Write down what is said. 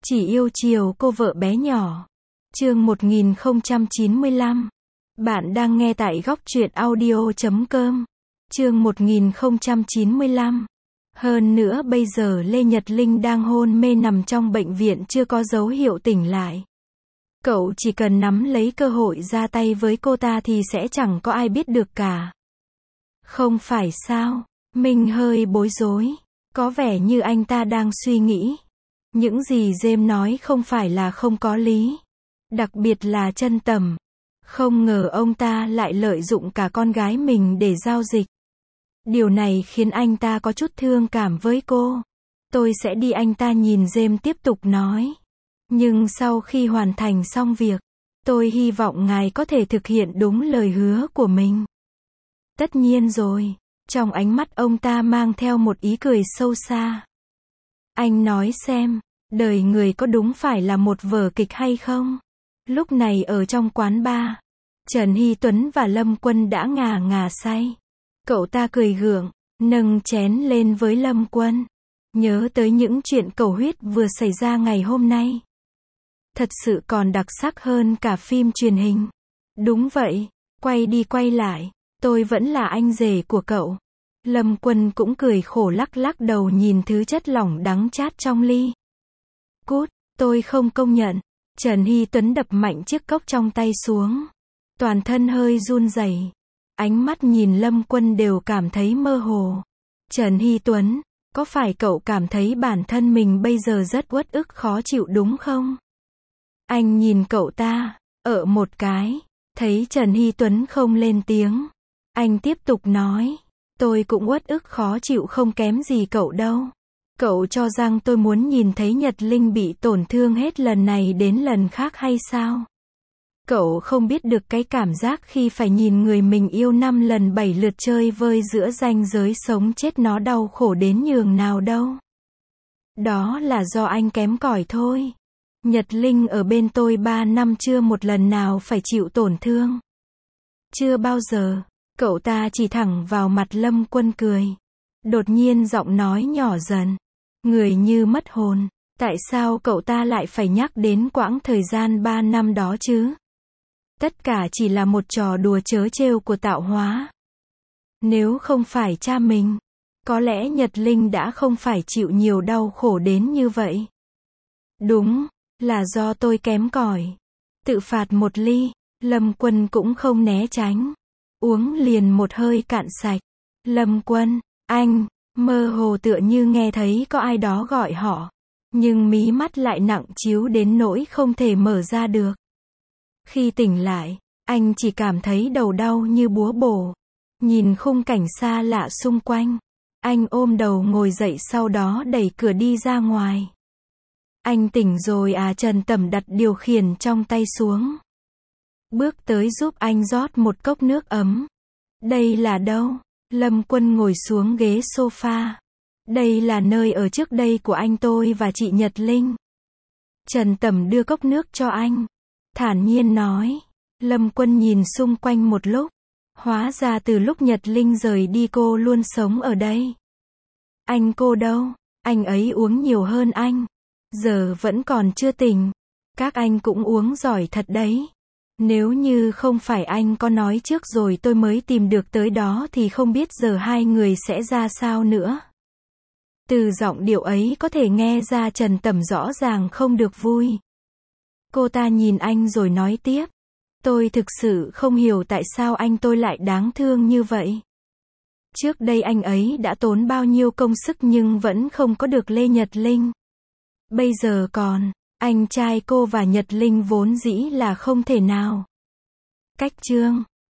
Chỉ yêu chiều cô vợ bé nhỏ. Chương 1095. Bạn đang nghe tại góc truyện audio.com. Chương 1095. Hơn nữa bây giờ Lê Nhật Linh đang hôn mê nằm trong bệnh viện chưa có dấu hiệu tỉnh lại. Cậu chỉ cần nắm lấy cơ hội ra tay với cô ta thì sẽ chẳng có ai biết được cả. Không phải sao? Minh hơi bối rối. Có vẻ như anh ta đang suy nghĩ. Những gì James nói không phải là không có lý. Đặc biệt là Trân Tầm. Không ngờ ông ta lại lợi dụng cả con gái mình để giao dịch. Điều này khiến anh ta có chút thương cảm với cô. Tôi sẽ đi, anh ta nhìn James tiếp tục nói. Nhưng sau khi hoàn thành xong việc, tôi hy vọng ngài có thể thực hiện đúng lời hứa của mình. Tất nhiên rồi. Trong ánh mắt ông ta mang theo một ý cười sâu xa. Anh nói xem, đời người có đúng phải là một vở kịch hay không? Lúc này ở trong quán bar, Trần Hy Tuấn và Lâm Quân đã ngà ngà say. Cậu ta cười gượng, nâng chén lên với Lâm Quân. Nhớ tới những chuyện cầu huyết vừa xảy ra ngày hôm nay. Thật sự còn đặc sắc hơn cả phim truyền hình. Đúng vậy, quay đi quay lại, tôi vẫn là anh rể của cậu. Lâm Quân cũng cười khổ lắc lắc đầu nhìn thứ chất lỏng đắng chát trong ly. Cút, tôi không công nhận. Trần Hy Tuấn đập mạnh chiếc cốc trong tay xuống. Toàn thân hơi run rẩy. Ánh mắt nhìn Lâm Quân đều cảm thấy mơ hồ. Trần Hy Tuấn, có phải cậu cảm thấy bản thân mình bây giờ rất uất ức khó chịu đúng không? Anh nhìn cậu ta, ở một cái, thấy Trần Hy Tuấn không lên tiếng. Anh tiếp tục nói, tôi cũng uất ức khó chịu không kém gì cậu đâu. Cậu cho rằng tôi muốn nhìn thấy Nhật Linh bị tổn thương hết lần này đến lần khác hay sao? Cậu không biết được cái cảm giác khi phải nhìn người mình yêu 5 lần 7 lượt chơi vơi giữa ranh giới sống chết nó đau khổ đến nhường nào đâu. Đó là do anh kém cỏi thôi. Nhật Linh ở bên tôi 3 năm chưa một lần nào phải chịu tổn thương. Chưa bao giờ. Cậu ta chỉ thẳng vào mặt Lâm Quân cười. Đột nhiên giọng nói nhỏ dần. Người như mất hồn. Tại sao cậu ta lại phải nhắc đến quãng thời gian 3 năm đó chứ? Tất cả chỉ là một trò đùa trớ trêu của tạo hóa. Nếu không phải cha mình, có lẽ Nhật Linh đã không phải chịu nhiều đau khổ đến như vậy. Đúng, là do tôi kém cỏi. Tự phạt một ly, Lâm Quân cũng không né tránh. Uống liền một hơi cạn sạch. Lâm Quân, anh, mơ hồ tựa như nghe thấy có ai đó gọi họ. Nhưng mí mắt lại nặng trĩu đến nỗi không thể mở ra được. Khi tỉnh lại, anh chỉ cảm thấy đầu đau như búa bổ. Nhìn khung cảnh xa lạ xung quanh. Anh ôm đầu ngồi dậy sau đó đẩy cửa đi ra ngoài. Anh tỉnh rồi à? Trần Tầm đặt điều khiển trong tay xuống. Bước tới giúp anh rót một cốc nước ấm. Đây là đâu? Lâm Quân ngồi xuống ghế sofa. Đây là nơi ở trước đây của anh tôi và chị Nhật Linh. Trần Tầm đưa cốc nước cho anh. Thản nhiên nói. Lâm Quân nhìn xung quanh một lúc. Hóa ra từ lúc Nhật Linh rời đi cô luôn sống ở đây. Anh cô đâu? Anh ấy uống nhiều hơn anh. Giờ vẫn còn chưa tỉnh. Các anh cũng uống giỏi thật đấy. Nếu như không phải anh có nói trước rồi tôi mới tìm được tới đó thì không biết giờ hai người sẽ ra sao nữa. Từ giọng điệu ấy có thể nghe ra Trần Tầm rõ ràng không được vui. Cô ta nhìn anh rồi nói tiếp. Tôi thực sự không hiểu tại sao anh tôi lại đáng thương như vậy. Trước đây anh ấy đã tốn bao nhiêu công sức nhưng vẫn không có được Lê Nhật Linh. Bây giờ còn, anh trai cô và Nhật Linh vốn dĩ là không thể nào. Cách chương